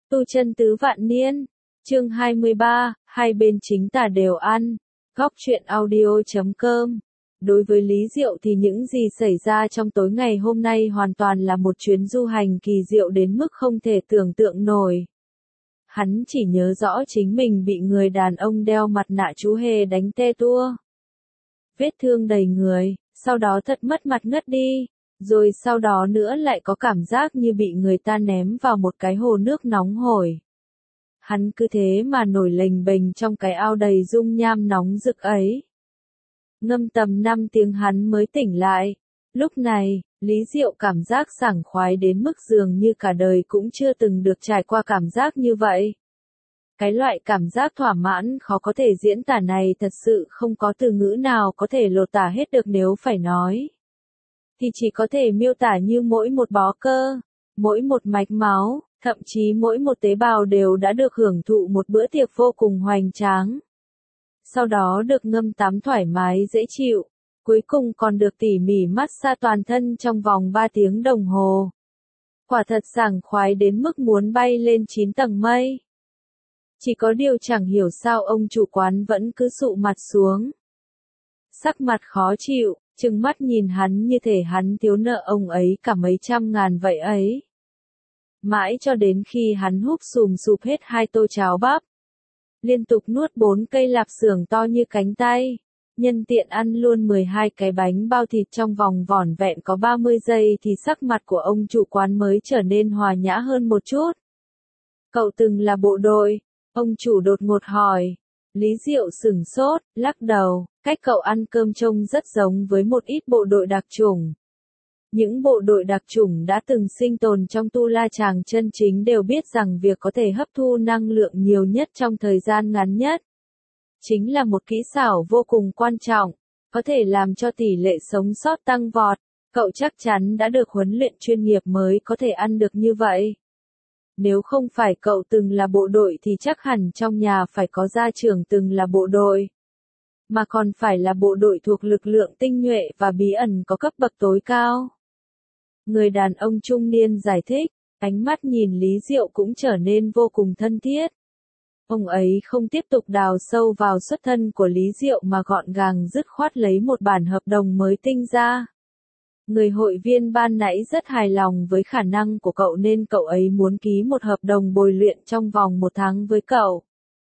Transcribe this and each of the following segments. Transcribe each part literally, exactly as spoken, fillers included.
Tu chân tứ vạn niên, chương hai mươi ba, hai bên chính tả đều ăn. Góc truyện audio chấm com. Đối với Lý Diệu thì những gì xảy ra trong tối ngày hôm nay hoàn toàn là một chuyến du hành kỳ diệu đến mức không thể tưởng tượng nổi. Hắn chỉ nhớ rõ chính mình bị người đàn ông đeo mặt nạ chú hề đánh tê tua. Vết thương đầy người, sau đó thật mất mặt ngất đi. Rồi sau đó nữa lại có cảm giác như bị người ta ném vào một cái hồ nước nóng hổi. Hắn cứ thế mà nổi lềnh bềnh trong cái ao đầy dung nham nóng rực ấy. Ngâm tầm năm tiếng hắn mới tỉnh lại. Lúc này, Lý Diệu cảm giác sảng khoái đến mức dường như cả đời cũng chưa từng được trải qua cảm giác như vậy. Cái loại cảm giác thỏa mãn khó có thể diễn tả này thật sự không có từ ngữ nào có thể lột tả hết được, nếu phải nói thì chỉ có thể miêu tả như mỗi một bó cơ, mỗi một mạch máu, thậm chí mỗi một tế bào đều đã được hưởng thụ một bữa tiệc vô cùng hoành tráng. Sau đó được ngâm tắm thoải mái dễ chịu, cuối cùng còn được tỉ mỉ massage toàn thân trong vòng ba tiếng đồng hồ. Quả thật sảng khoái đến mức muốn bay lên chín tầng mây. Chỉ có điều chẳng hiểu sao ông chủ quán vẫn cứ sụ mặt xuống. Sắc mặt khó chịu, trừng mắt nhìn hắn như thể hắn thiếu nợ ông ấy cả mấy trăm ngàn vậy ấy. Mãi cho đến khi hắn húp sùm sụp hết hai tô cháo bắp. Liên tục nuốt bốn cây lạp xưởng to như cánh tay. Nhân tiện ăn luôn mười hai cái bánh bao thịt trong vòng vỏn vẹn có ba mươi giây thì sắc mặt của ông chủ quán mới trở nên hòa nhã hơn một chút. Cậu từng là bộ đội? Ông chủ đột ngột hỏi. Lý Diệu sửng sốt, lắc đầu, cách cậu ăn cơm trông rất giống với một ít bộ đội đặc chủng. Những bộ đội đặc chủng đã từng sinh tồn trong Tu La Chàng chân chính đều biết rằng việc có thể hấp thu năng lượng nhiều nhất trong thời gian ngắn nhất chính là một kỹ xảo vô cùng quan trọng, có thể làm cho tỷ lệ sống sót tăng vọt. Cậu chắc chắn đã được huấn luyện chuyên nghiệp mới có thể ăn được như vậy. Nếu không phải cậu từng là bộ đội thì chắc hẳn trong nhà phải có gia trưởng từng là bộ đội. Mà còn phải là bộ đội thuộc lực lượng tinh nhuệ và bí ẩn có cấp bậc tối cao. Người đàn ông trung niên giải thích, ánh mắt nhìn Lý Diệu cũng trở nên vô cùng thân thiết. Ông ấy không tiếp tục đào sâu vào xuất thân của Lý Diệu mà gọn gàng dứt khoát lấy một bản hợp đồng mới tinh ra. Người hội viên ban nãy rất hài lòng với khả năng của cậu nên cậu ấy muốn ký một hợp đồng bồi luyện trong vòng một tháng với cậu.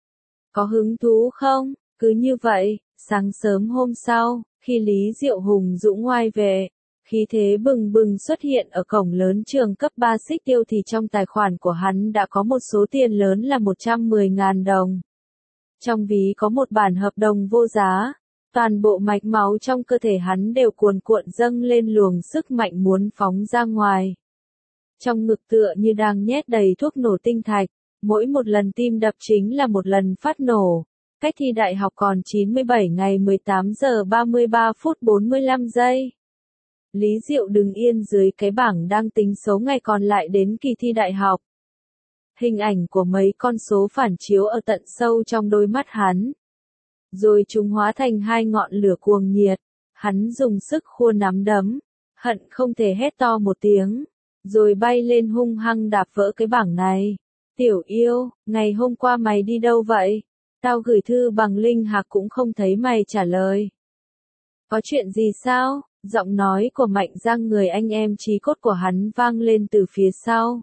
Có hứng thú không? Cứ như vậy, sáng sớm hôm sau, khi Lý Diệu hùng dũng ngoai về, khí thế bừng bừng xuất hiện ở cổng lớn trường cấp ba Xích Tiêu thì trong tài khoản của hắn đã có một số tiền lớn là một trăm mười nghìn đồng. Trong ví có một bản hợp đồng vô giá. Toàn bộ mạch máu trong cơ thể hắn đều cuồn cuộn dâng lên luồng sức mạnh muốn phóng ra ngoài. Trong ngực tựa như đang nhét đầy thuốc nổ tinh thạch, mỗi một lần tim đập chính là một lần phát nổ. Cách thi đại học còn chín mươi bảy ngày mười tám giờ ba mươi ba phút bốn mươi lăm giây. Lý Diệu đứng yên dưới cái bảng đang tính số ngày còn lại đến kỳ thi đại học. Hình ảnh của mấy con số phản chiếu ở tận sâu trong đôi mắt hắn. Rồi chúng hóa thành hai ngọn lửa cuồng nhiệt. Hắn dùng sức khua nắm đấm, hận không thể hét to một tiếng, rồi bay lên hung hăng đạp vỡ cái bảng này. Tiểu yêu, ngày hôm qua mày đi đâu vậy? Tao gửi thư bằng linh hạc cũng không thấy mày trả lời. Có chuyện gì sao? Giọng nói của Mạnh Giang, người anh em chí cốt của hắn, vang lên từ phía sau.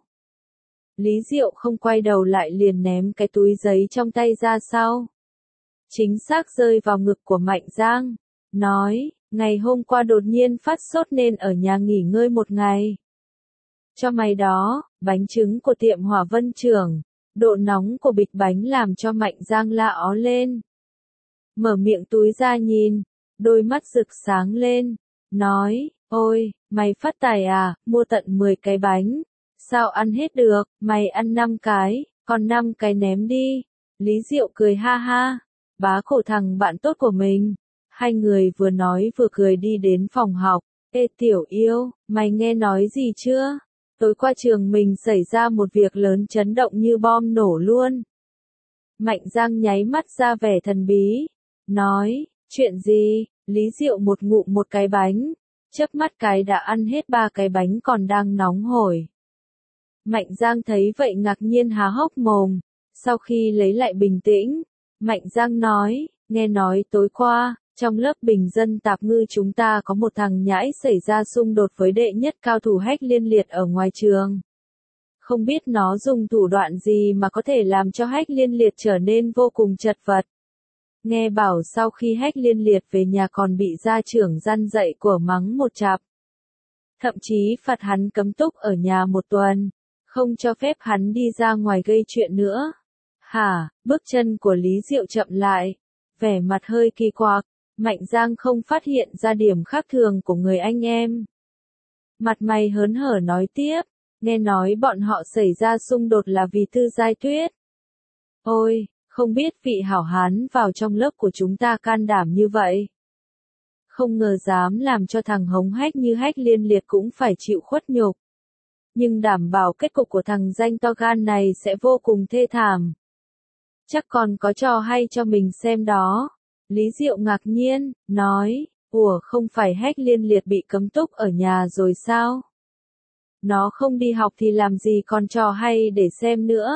Lý Diệu không quay đầu lại liền ném cái túi giấy trong tay ra sau. Chính xác rơi vào ngực của Mạnh Giang. Nói, ngày hôm qua đột nhiên phát sốt nên ở nhà nghỉ ngơi một ngày. Cho mày đó, bánh trứng của tiệm Hỏa Vân Trưởng. Độ nóng của bịch bánh làm cho Mạnh Giang la ó lên. Mở miệng túi ra nhìn, đôi mắt rực sáng lên. Nói, ôi, mày phát tài à, mua tận mười cái bánh. Sao ăn hết được, mày ăn năm cái, còn năm cái ném đi. Lý Diệu cười ha ha, bá cổ thằng bạn tốt của mình. Hai người vừa nói vừa cười đi đến phòng học. Ê tiểu yêu, mày nghe nói gì chưa? Tối qua trường mình xảy ra một việc lớn chấn động như bom nổ luôn. Mạnh Giang nháy mắt ra vẻ thần bí. Nói, chuyện gì? Lý Diệu một ngụm một cái bánh. Chớp mắt cái đã ăn hết ba cái bánh còn đang nóng hổi. Mạnh Giang thấy vậy ngạc nhiên há hốc mồm. Sau khi lấy lại bình tĩnh, Mạnh Giang nói, nghe nói tối qua, trong lớp bình dân tạp ngư chúng ta có một thằng nhãi xảy ra xung đột với đệ nhất cao thủ Hách Liên Liệt ở ngoài trường. Không biết nó dùng thủ đoạn gì mà có thể làm cho Hách Liên Liệt trở nên vô cùng chật vật. Nghe bảo sau khi Hách Liên Liệt về nhà còn bị gia trưởng răn dạy của mắng một chặp. Thậm chí phạt hắn cấm túc ở nhà một tuần, không cho phép hắn đi ra ngoài gây chuyện nữa. Hả, bước chân của Lý Diệu chậm lại, vẻ mặt hơi kỳ quặc, Mạnh Giang không phát hiện ra điểm khác thường của người anh em. Mặt mày hớn hở nói tiếp, nghe nói bọn họ xảy ra xung đột là vì Tư Giai Tuyết. Ôi, không biết vị hảo hán vào trong lớp của chúng ta can đảm như vậy. Không ngờ dám làm cho thằng hống hách như Hách Liên Liệt cũng phải chịu khuất nhục. Nhưng đảm bảo kết cục của thằng danh to gan này sẽ vô cùng thê thảm. Chắc còn có trò hay cho mình xem đó. Lý Diệu ngạc nhiên, nói, ủa không phải Hách Liên Liệt bị cấm túc ở nhà rồi sao? Nó không đi học thì làm gì còn trò hay để xem nữa?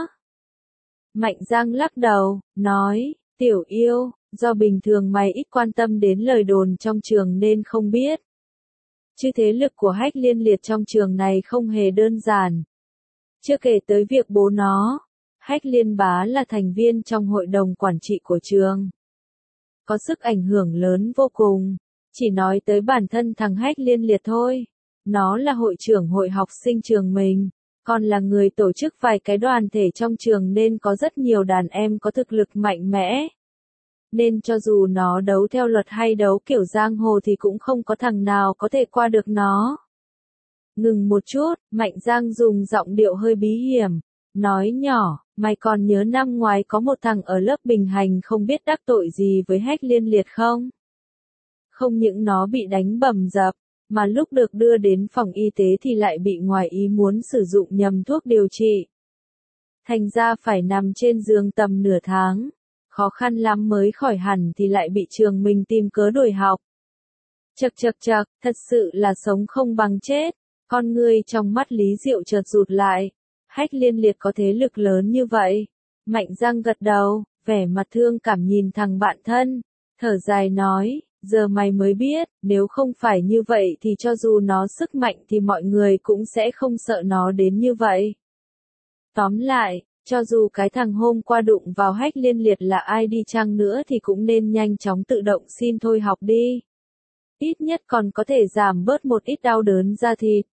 Mạnh Giang lắc đầu, nói, tiểu yêu, do bình thường mày ít quan tâm đến lời đồn trong trường nên không biết. Chứ thế lực của Hách Liên Liệt trong trường này không hề đơn giản. Chưa kể tới việc bố nó, Hách Liên Bá là thành viên trong hội đồng quản trị của trường. Có sức ảnh hưởng lớn vô cùng. Chỉ nói tới bản thân thằng Hách Liên Liệt thôi. Nó là hội trưởng hội học sinh trường mình, còn là người tổ chức vài cái đoàn thể trong trường nên có rất nhiều đàn em có thực lực mạnh mẽ. Nên cho dù nó đấu theo luật hay đấu kiểu giang hồ thì cũng không có thằng nào có thể qua được nó. Ngừng một chút, Mạnh Giang dùng giọng điệu hơi bí hiểm, nói nhỏ, mày còn nhớ năm ngoái có một thằng ở lớp bình hành không biết đắc tội gì với Hách Liên Liệt không? Không những nó bị đánh bầm dập, mà lúc được đưa đến phòng y tế thì lại bị ngoài ý muốn sử dụng nhầm thuốc điều trị. Thành ra phải nằm trên giường tầm nửa tháng, khó khăn lắm mới khỏi hẳn thì lại bị trường mình tìm cớ đuổi học. Chậc chậc chậc, thật sự là sống không bằng chết. Con ngươi trong mắt Lý Diệu chợt rụt lại. Hách Liên Liệt có thế lực lớn như vậy. Mạnh Giang gật đầu, vẻ mặt thương cảm nhìn thằng bạn thân, thở dài nói, giờ mày mới biết, nếu không phải như vậy thì cho dù nó sức mạnh thì mọi người cũng sẽ không sợ nó đến như vậy. Tóm lại, cho dù cái thằng hôm qua đụng vào Hách Liên Liệt là ai đi chăng nữa thì cũng nên nhanh chóng tự động xin thôi học đi. Ít nhất còn có thể giảm bớt một ít đau đớn da thịt.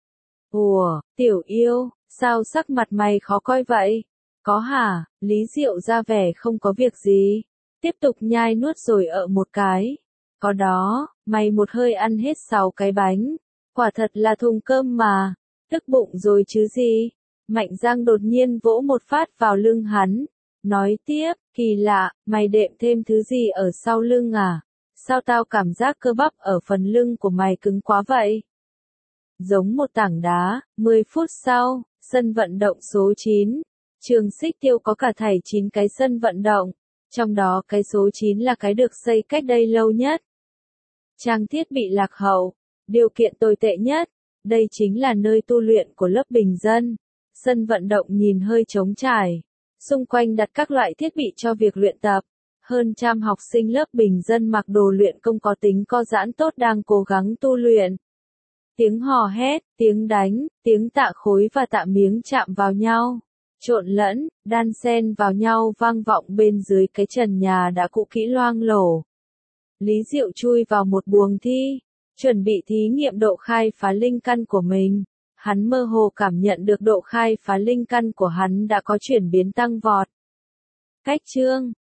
Ủa, tiểu yêu, sao sắc mặt mày khó coi vậy? Có hả? Lý Diệu ra vẻ không có việc gì. Tiếp tục nhai nuốt rồi ợ một cái. Có đó, mày một hơi ăn hết sáu cái bánh. Quả thật là thùng cơm mà. Tức bụng rồi chứ gì? Mạnh Giang đột nhiên vỗ một phát vào lưng hắn. Nói tiếp, kỳ lạ, mày đệm thêm thứ gì ở sau lưng à? Sao tao cảm giác cơ bắp ở phần lưng của mày cứng quá vậy? Giống một tảng đá. Mười phút sau, sân vận động số chín. Trường Xích Tiêu có cả thảy chín cái sân vận động. Trong đó cái số chín là cái được xây cách đây lâu nhất. Trang thiết bị lạc hậu. Điều kiện tồi tệ nhất. Đây chính là nơi tu luyện của lớp bình dân. Sân vận động nhìn hơi trống trải. Xung quanh đặt các loại thiết bị cho việc luyện tập. Hơn trăm học sinh lớp bình dân mặc đồ luyện công có tính co giãn tốt đang cố gắng tu luyện. Tiếng hò hét, tiếng đánh, tiếng tạ khối và tạ miếng chạm vào nhau, trộn lẫn, đan xen vào nhau vang vọng bên dưới cái trần nhà đã cũ kỹ loang lổ. Lý Diệu chui vào một buồng thi, chuẩn bị thí nghiệm độ khai phá linh căn của mình. Hắn mơ hồ cảm nhận được độ khai phá linh căn của hắn đã có chuyển biến tăng vọt. Cách chương